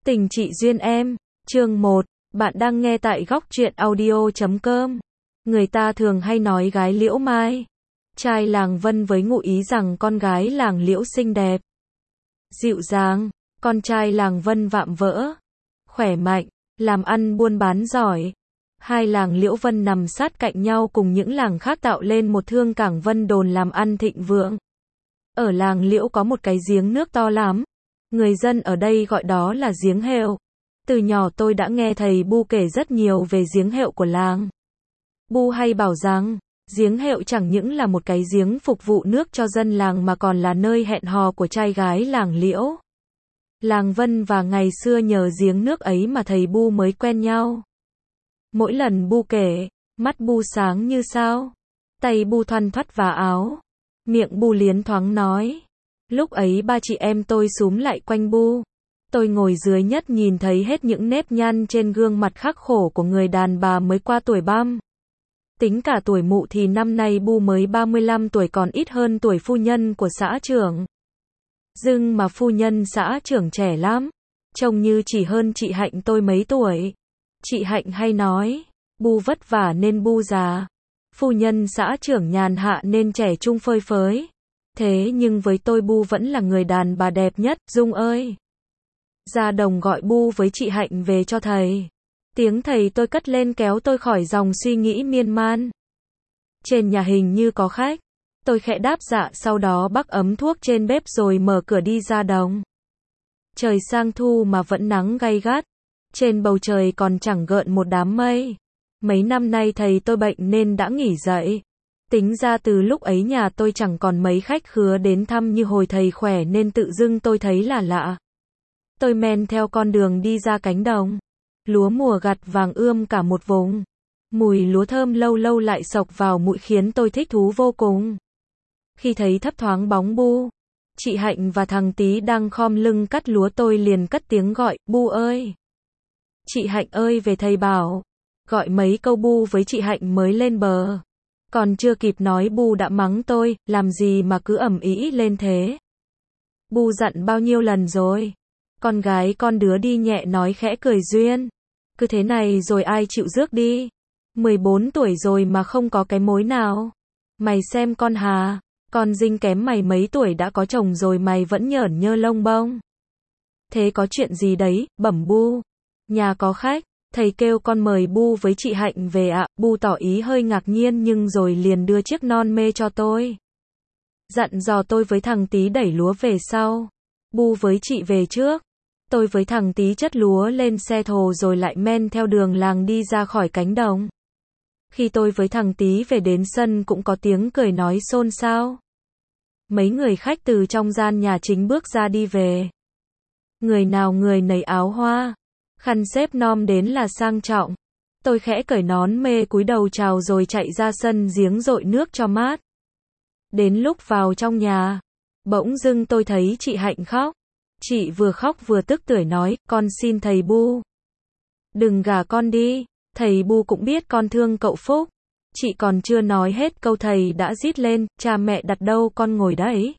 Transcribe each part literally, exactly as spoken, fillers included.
Tình chị duyên em, chương một, bạn đang nghe tại góc truyện audio chấm com. Người ta thường hay nói gái Liễu Mai, trai làng Vân với ngụ ý rằng con gái làng Liễu xinh đẹp, dịu dàng, con trai làng Vân vạm vỡ, khỏe mạnh, làm ăn buôn bán giỏi. Hai làng Liễu Vân nằm sát cạnh nhau cùng những làng khác tạo lên một thương cảng Vân Đồn làm ăn thịnh vượng. Ở làng Liễu có một cái giếng nước to lắm. Người dân ở đây gọi đó là giếng Hệu. Từ nhỏ tôi đã nghe thầy Bu kể rất nhiều về giếng Hệu của làng. Bu hay bảo rằng, giếng Hệu chẳng những là một cái giếng phục vụ nước cho dân làng mà còn là nơi hẹn hò của trai gái làng Liễu. Làng Vân và ngày xưa nhờ giếng nước ấy mà thầy Bu mới quen nhau. Mỗi lần Bu kể, mắt Bu sáng như sao, tay Bu thoăn thoắt vá áo, miệng Bu liến thoáng nói. Lúc ấy ba chị em tôi xúm lại quanh Bu. Tôi ngồi dưới nhất nhìn thấy hết những nếp nhăn trên gương mặt khắc khổ của người đàn bà mới qua tuổi băm. Tính cả tuổi mụ thì năm nay Bu mới ba mươi lăm tuổi, còn ít hơn tuổi phu nhân của xã trưởng. Dưng mà phu nhân xã trưởng trẻ lắm, trông như chỉ hơn chị Hạnh tôi mấy tuổi. Chị Hạnh hay nói, Bu vất vả nên Bu già, phu nhân xã trưởng nhàn hạ nên trẻ trung phơi phới. Thế nhưng với tôi Bu vẫn là người đàn bà đẹp nhất. Dung ơi! Ra đồng gọi Bu với chị Hạnh về cho thầy. Tiếng thầy tôi cất lên kéo tôi khỏi dòng suy nghĩ miên man. Trên nhà hình như có khách. Tôi khẽ đáp dạ, sau đó bắc ấm thuốc trên bếp rồi mở cửa đi ra đồng. Trời sang thu mà vẫn nắng gay gắt. Trên bầu trời còn chẳng gợn một đám mây. Mấy năm nay thầy tôi bệnh nên đã nghỉ dậy. Tính ra từ lúc ấy nhà tôi chẳng còn mấy khách khứa đến thăm như hồi thầy khỏe nên tự dưng tôi thấy là lạ. Tôi men theo con đường đi ra cánh đồng. Lúa mùa gặt vàng ươm cả một vùng. Mùi lúa thơm lâu lâu lại xộc vào mũi khiến tôi thích thú vô cùng. Khi thấy thấp thoáng bóng Bu, chị Hạnh và thằng Tí đang khom lưng cắt lúa, tôi liền cất tiếng gọi, Bu ơi! Chị Hạnh ơi về thầy bảo. Gọi mấy câu Bu với chị Hạnh mới lên bờ. Còn chưa kịp nói Bu đã mắng tôi, làm gì mà cứ ầm ĩ lên thế. Bu dặn bao nhiêu lần rồi. Con gái con đứa đi nhẹ nói khẽ cười duyên. Cứ thế này rồi ai chịu rước đi. mười bốn tuổi rồi mà không có cái mối nào. Mày xem con Hà, con Dinh kém mày mấy tuổi đã có chồng rồi mày vẫn nhởn nhơ lông bông. Thế có chuyện gì đấy, bẩm Bu. Nhà có khách. Thầy kêu con mời Bu với chị Hạnh về ạ. Bu tỏ ý hơi ngạc nhiên nhưng rồi liền đưa chiếc non mê cho tôi. Dặn dò tôi với thằng Tí đẩy lúa về sau. Bu với chị về trước. Tôi với thằng Tí chất lúa lên xe thồ rồi lại men theo đường làng đi ra khỏi cánh đồng. Khi tôi với thằng Tí về đến sân cũng có tiếng cười nói xôn xao. Mấy người khách từ trong gian nhà chính bước ra đi về. Người nào người nấy áo hoa, khăn xếp nom đến là sang trọng. Tôi khẽ cởi nón mê cúi đầu chào rồi chạy ra sân giếng dội nước cho mát. Đến lúc vào trong nhà, bỗng dưng tôi thấy chị Hạnh khóc. Chị vừa khóc vừa tức tưởi nói, con xin thầy Bu. Đừng gả con đi, thầy Bu cũng biết con thương cậu Phúc. Chị còn chưa nói hết câu thầy đã rít lên, cha mẹ đặt đâu con ngồi đấy.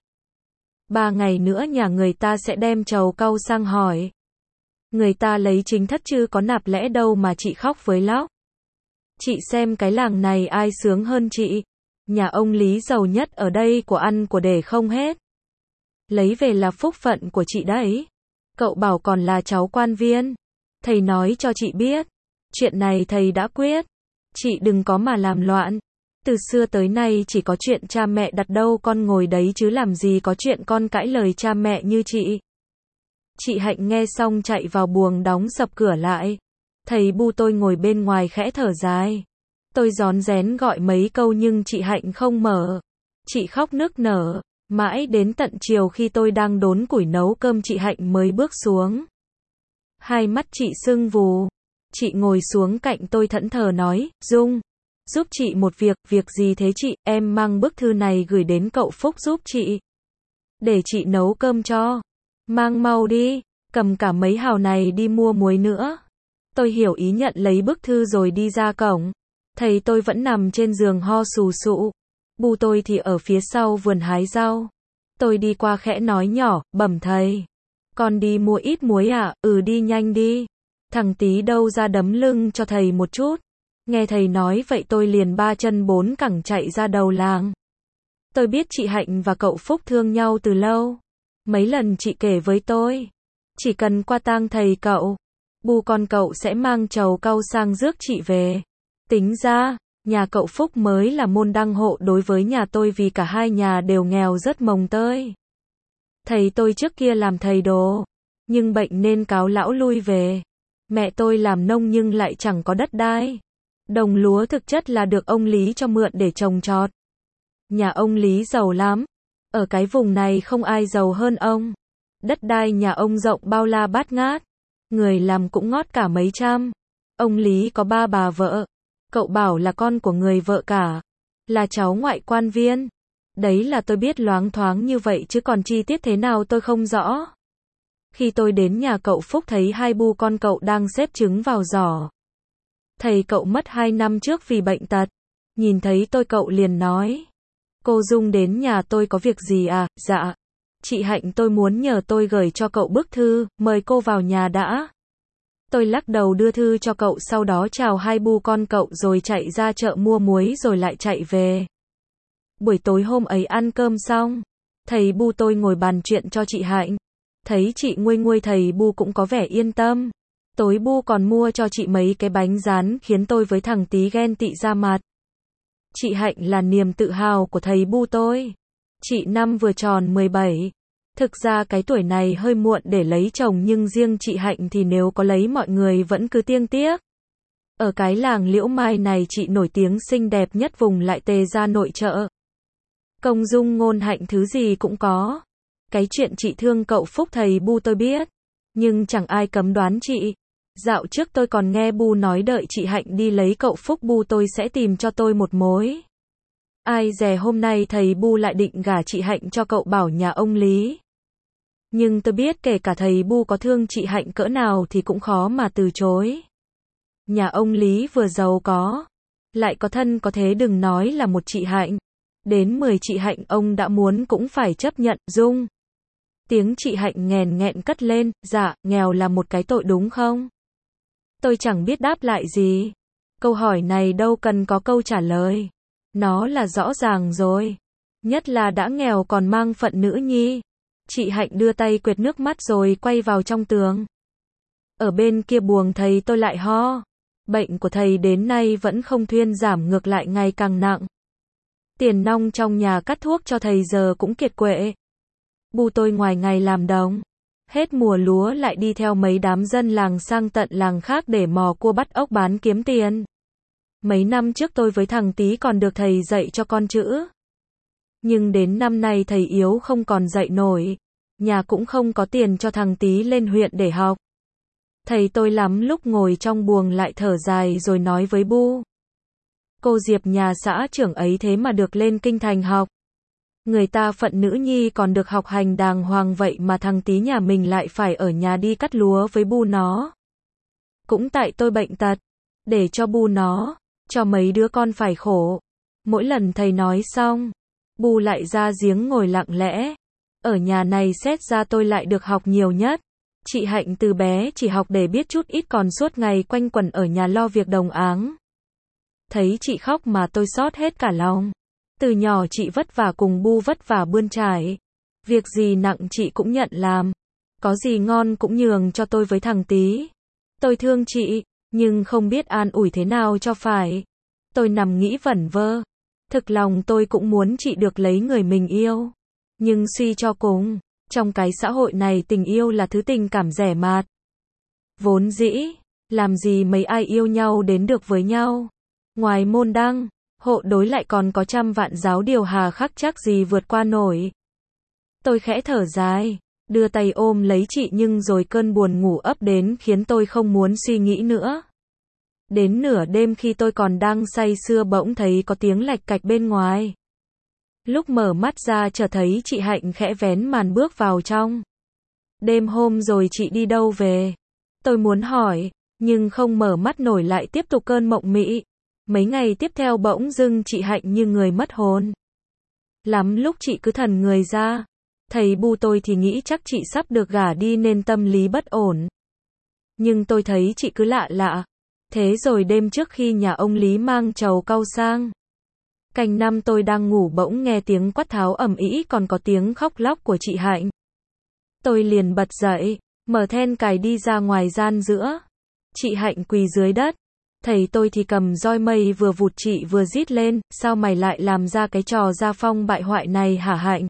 Ba ngày nữa nhà người ta sẽ đem trầu cau sang hỏi. Người ta lấy chính thất chứ có nạp lẽ đâu mà chị khóc với lóc. Chị xem cái làng này ai sướng hơn chị. Nhà ông Lý giàu nhất ở đây, của ăn của để không hết. Lấy về là phúc phận của chị đấy. Cậu bảo còn là cháu quan viên. Thầy nói cho chị biết. Chuyện này thầy đã quyết. Chị đừng có mà làm loạn. Từ xưa tới nay chỉ có chuyện cha mẹ đặt đâu con ngồi đấy chứ làm gì có chuyện con cãi lời cha mẹ như chị. Chị Hạnh nghe xong chạy vào buồng đóng sập cửa lại. Thầy Bu tôi ngồi bên ngoài khẽ thở dài. Tôi rón rén gọi mấy câu nhưng chị Hạnh không mở. Chị khóc nức nở. Mãi đến tận chiều khi tôi đang đốn củi nấu cơm chị Hạnh mới bước xuống. Hai mắt chị sưng vù. Chị ngồi xuống cạnh tôi thẫn thờ nói, Dung, giúp chị một việc. Việc gì thế chị? Em mang bức thư này gửi đến cậu Phúc giúp chị. Để chị nấu cơm cho. Mang mau đi, cầm cả mấy hào này đi mua muối nữa. Tôi hiểu ý, nhận lấy bức thư rồi đi ra cổng. Thầy tôi vẫn nằm trên giường ho sù sụ. Bu tôi thì ở phía sau vườn hái rau. Tôi đi qua khẽ nói nhỏ, bẩm thầy. Con đi mua ít muối à? Ừ đi nhanh đi. Thằng tí đâu ra đấm lưng cho thầy một chút. Nghe thầy nói vậy tôi liền ba chân bốn cẳng chạy ra đầu làng. Tôi biết chị Hạnh và cậu Phúc thương nhau từ lâu. Mấy lần chị kể với tôi. Chỉ cần qua tang thầy cậu, bu con cậu sẽ mang trầu cau sang rước chị về. Tính ra, nhà cậu Phúc mới là môn đăng hộ đối với nhà tôi vì cả hai nhà đều nghèo rất mồng tơi. Thầy tôi trước kia làm thầy đồ, nhưng bệnh nên cáo lão lui về. Mẹ tôi làm nông nhưng lại chẳng có đất đai. Đồng lúa thực chất là được ông Lý cho mượn để trồng trọt. Nhà ông Lý giàu lắm. Ở cái vùng này không ai giàu hơn ông. Đất đai nhà ông rộng bao la bát ngát. Người làm cũng ngót cả mấy trăm. Ông Lý có ba bà vợ. Cậu bảo là con của người vợ cả. Là cháu ngoại quan viên. Đấy là tôi biết loáng thoáng như vậy chứ còn chi tiết thế nào tôi không rõ. Khi tôi đến nhà cậu Phúc thấy hai bu con cậu đang xếp trứng vào giỏ. Thầy cậu mất hai năm trước vì bệnh tật. Nhìn thấy tôi cậu liền nói. Cô Dung đến nhà tôi có việc gì à? Dạ. Chị Hạnh tôi muốn nhờ tôi gửi cho cậu bức thư, mời cô vào nhà đã. Tôi lắc đầu đưa thư cho cậu sau đó chào hai bu con cậu rồi chạy ra chợ mua muối rồi lại chạy về. Buổi tối hôm ấy ăn cơm xong, thầy bu tôi ngồi bàn chuyện cho chị Hạnh. Thấy chị nguôi nguôi thầy bu cũng có vẻ yên tâm. Tối bu còn mua cho chị mấy cái bánh rán khiến tôi với thằng tí ghen tị ra mặt. Chị Hạnh là niềm tự hào của thầy bu tôi. Chị năm vừa tròn mười bảy. Thực ra cái tuổi này hơi muộn để lấy chồng nhưng riêng chị Hạnh thì nếu có lấy mọi người vẫn cứ tiếc tiếc. Ở cái làng Liễu Mai này chị nổi tiếng xinh đẹp nhất vùng lại tề ra nội trợ. Công dung ngôn hạnh thứ gì cũng có. Cái chuyện chị thương cậu Phúc thầy bu tôi biết. Nhưng chẳng ai cấm đoán chị. Dạo trước tôi còn nghe bu nói đợi chị Hạnh đi lấy cậu Phúc bu tôi sẽ tìm cho tôi một mối. Ai dè hôm nay thầy bu lại định gả chị Hạnh cho cậu bảo nhà ông Lý. Nhưng tôi biết kể cả thầy bu có thương chị Hạnh cỡ nào thì cũng khó mà từ chối. Nhà ông Lý vừa giàu có, lại có thân có thế đừng nói là một chị Hạnh. Đến mười chị Hạnh ông đã muốn cũng phải chấp nhận. Dung. Tiếng chị Hạnh nghèn nghẹn cất lên, dạ, nghèo là một cái tội đúng không? Tôi chẳng biết đáp lại gì. Câu hỏi này đâu cần có câu trả lời. Nó là rõ ràng rồi. Nhất là đã nghèo còn mang phận nữ nhi. Chị Hạnh đưa tay quệt nước mắt rồi quay vào trong tường. Ở bên kia buồng thầy tôi lại ho. Bệnh của thầy đến nay vẫn không thuyên giảm ngược lại ngày càng nặng. Tiền nong trong nhà cắt thuốc cho thầy giờ cũng kiệt quệ. Bu tôi ngoài ngày làm đồng. Hết mùa lúa lại đi theo mấy đám dân làng sang tận làng khác để mò cua bắt ốc bán kiếm tiền. Mấy năm trước tôi với thằng tí còn được thầy dạy cho con chữ. Nhưng đến năm nay thầy yếu không còn dạy nổi. Nhà cũng không có tiền cho thằng tí lên huyện để học. Thầy tôi lắm lúc ngồi trong buồng lại thở dài rồi nói với bu. Cô Diệp nhà xã trưởng ấy thế mà được lên kinh thành học. Người ta phận nữ nhi còn được học hành đàng hoàng vậy mà thằng tí nhà mình lại phải ở nhà đi cắt lúa với bu nó. Cũng tại tôi bệnh tật. Để cho bu nó, cho mấy đứa con phải khổ. Mỗi lần thầy nói xong, bu lại ra giếng ngồi lặng lẽ. Ở nhà này xét ra tôi lại được học nhiều nhất. Chị Hạnh từ bé chỉ học để biết chút ít còn suốt ngày quanh quẩn ở nhà lo việc đồng áng. Thấy chị khóc mà tôi xót hết cả lòng. Từ nhỏ chị vất vả cùng bu vất vả bươn trải. Việc gì nặng chị cũng nhận làm. Có gì ngon cũng nhường cho tôi với thằng tí. Tôi thương chị, nhưng không biết an ủi thế nào cho phải. Tôi nằm nghĩ vẩn vơ. Thực lòng tôi cũng muốn chị được lấy người mình yêu. Nhưng suy cho cùng, trong cái xã hội này tình yêu là thứ tình cảm rẻ mạt. Vốn dĩ, làm gì mấy ai yêu nhau đến được với nhau. Ngoài môn đăng, hộ đối lại còn có trăm vạn giáo điều hà khắc chắc gì vượt qua nổi. Tôi khẽ thở dài, đưa tay ôm lấy chị nhưng rồi cơn buồn ngủ ấp đến khiến tôi không muốn suy nghĩ nữa. Đến nửa đêm khi tôi còn đang say sưa bỗng thấy có tiếng lạch cạch bên ngoài. Lúc mở mắt ra chợt thấy chị Hạnh khẽ vén màn bước vào trong. Đêm hôm rồi chị đi đâu về? Tôi muốn hỏi, nhưng không mở mắt nổi lại tiếp tục cơn mộng mị. Mấy ngày tiếp theo bỗng dưng chị Hạnh như người mất hồn. Lắm lúc chị cứ thần người ra. Thầy Bu tôi thì nghĩ chắc chị sắp được gả đi nên tâm lý bất ổn. Nhưng tôi thấy chị cứ lạ lạ. Thế rồi đêm trước khi nhà ông Lý mang trầu cau sang canh năm tôi đang ngủ bỗng nghe tiếng quát tháo ầm ĩ còn có tiếng khóc lóc của chị Hạnh. Tôi liền bật dậy, mở then cài đi ra ngoài gian giữa. Chị Hạnh quỳ dưới đất. Thầy tôi thì cầm roi mây vừa vụt chị vừa rít lên, sao mày lại làm ra cái trò gia phong bại hoại này hả Hạnh?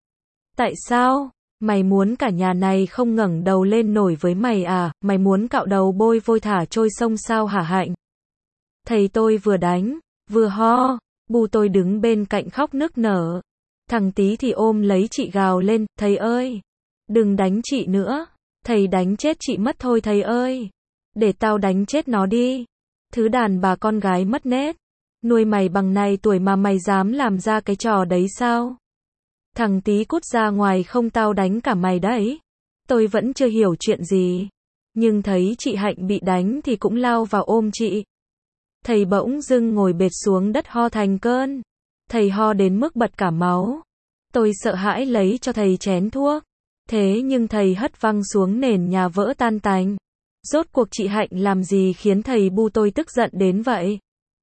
Tại sao? Mày muốn cả nhà này không ngẩng đầu lên nổi với mày à? Mày muốn cạo đầu bôi vôi thả trôi sông sao hả Hạnh? Thầy tôi vừa đánh, vừa ho. Bu tôi đứng bên cạnh khóc nức nở. Thằng Tí thì ôm lấy chị gào lên, thầy ơi! Đừng đánh chị nữa. Thầy đánh chết chị mất thôi thầy ơi! Để tao đánh chết nó đi. Thứ đàn bà con gái mất nết. Nuôi mày bằng này tuổi mà mày dám làm ra cái trò đấy sao? Thằng Tí cút ra ngoài không tao đánh cả mày đấy. Tôi vẫn chưa hiểu chuyện gì. Nhưng thấy chị Hạnh bị đánh thì cũng lao vào ôm chị. Thầy bỗng dưng ngồi bệt xuống đất ho thành cơn. Thầy ho đến mức bật cả máu. Tôi sợ hãi lấy cho thầy chén thuốc. Thế nhưng thầy hất văng xuống nền nhà vỡ tan tành. Rốt cuộc chị Hạnh làm gì khiến thầy Bu tôi tức giận đến vậy?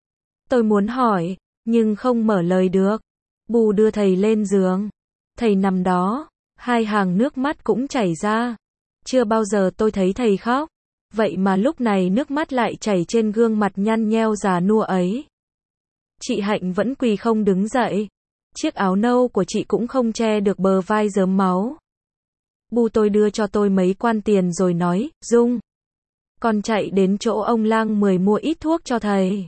Tôi muốn hỏi, nhưng không mở lời được. Bu đưa thầy lên giường. Thầy nằm đó, hai hàng nước mắt cũng chảy ra. Chưa bao giờ tôi thấy thầy khóc. Vậy mà lúc này nước mắt lại chảy trên gương mặt nhăn nheo già nua ấy. Chị Hạnh vẫn quỳ không đứng dậy. Chiếc áo nâu của chị cũng không che được bờ vai rớm máu. Bu tôi đưa cho tôi mấy quan tiền rồi nói, Dung, con chạy đến chỗ ông lang mười mua ít thuốc cho thầy.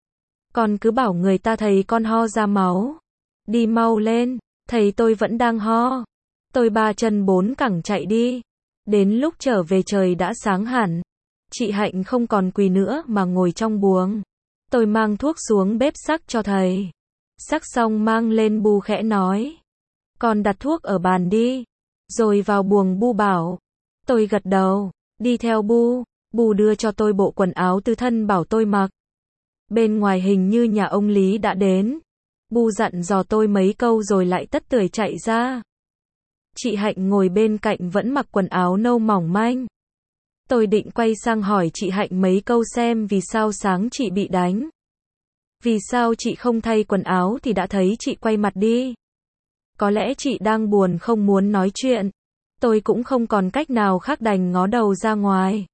Con cứ bảo người ta thầy con ho ra máu. Đi mau lên, thầy tôi vẫn đang ho. Tôi ba chân bốn cẳng chạy đi. Đến lúc trở về trời đã sáng hẳn. Chị Hạnh không còn quỳ nữa mà ngồi trong buồng. Tôi mang thuốc xuống bếp sắc cho thầy. Sắc xong mang lên Bu khẽ nói. Con đặt thuốc ở bàn đi. Rồi vào buồng Bu bảo. Tôi gật đầu, đi theo Bu. Bu đưa cho tôi bộ quần áo tứ thân bảo tôi mặc. Bên ngoài hình như nhà ông Lý đã đến. Bu dặn dò tôi mấy câu rồi lại tất tưởi chạy ra. Chị Hạnh ngồi bên cạnh vẫn mặc quần áo nâu mỏng manh. Tôi định quay sang hỏi chị Hạnh mấy câu xem vì sao sáng chị bị đánh. Vì sao chị không thay quần áo thì đã thấy chị quay mặt đi. Có lẽ chị đang buồn không muốn nói chuyện. Tôi cũng không còn cách nào khác đành ngó đầu ra ngoài.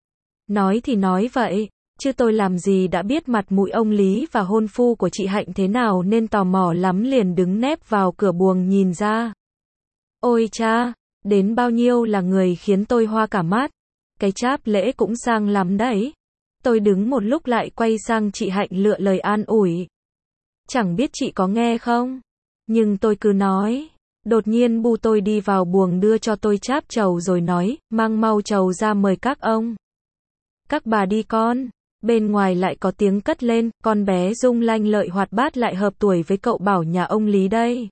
Nói thì nói vậy, chứ tôi làm gì đã biết mặt mũi ông Lý và hôn phu của chị Hạnh thế nào nên tò mò lắm liền đứng nép vào cửa buồng nhìn ra. Ôi cha, đến bao nhiêu là người khiến tôi hoa cả mắt. Cái cháp lễ cũng sang lắm đấy. Tôi đứng một lúc lại quay sang chị Hạnh lựa lời an ủi. Chẳng biết chị có nghe không? Nhưng tôi cứ nói. Đột nhiên Bu tôi đi vào buồng đưa cho tôi cháp trầu rồi nói, mang mau trầu ra mời các ông. Các bà đi con. Bên ngoài lại có tiếng cất lên, con bé Dung lanh lợi hoạt bát lại hợp tuổi với cậu Bảo nhà ông Lý đây.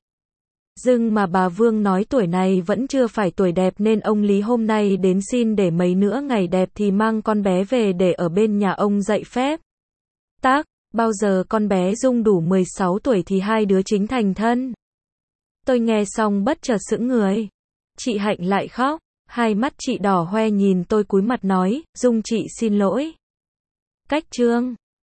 Dưng mà bà Vương nói tuổi này vẫn chưa phải tuổi đẹp nên ông Lý hôm nay đến xin để mấy nữa ngày đẹp thì mang con bé về để ở bên nhà ông dạy phép. Tác, bao giờ con bé Dung đủ mười sáu tuổi thì hai đứa chính thành thân. Tôi nghe xong bất chợt sững người. Chị Hạnh lại khóc, hai mắt chị đỏ hoe nhìn tôi cúi mặt nói, Dung chị xin lỗi. Cách chương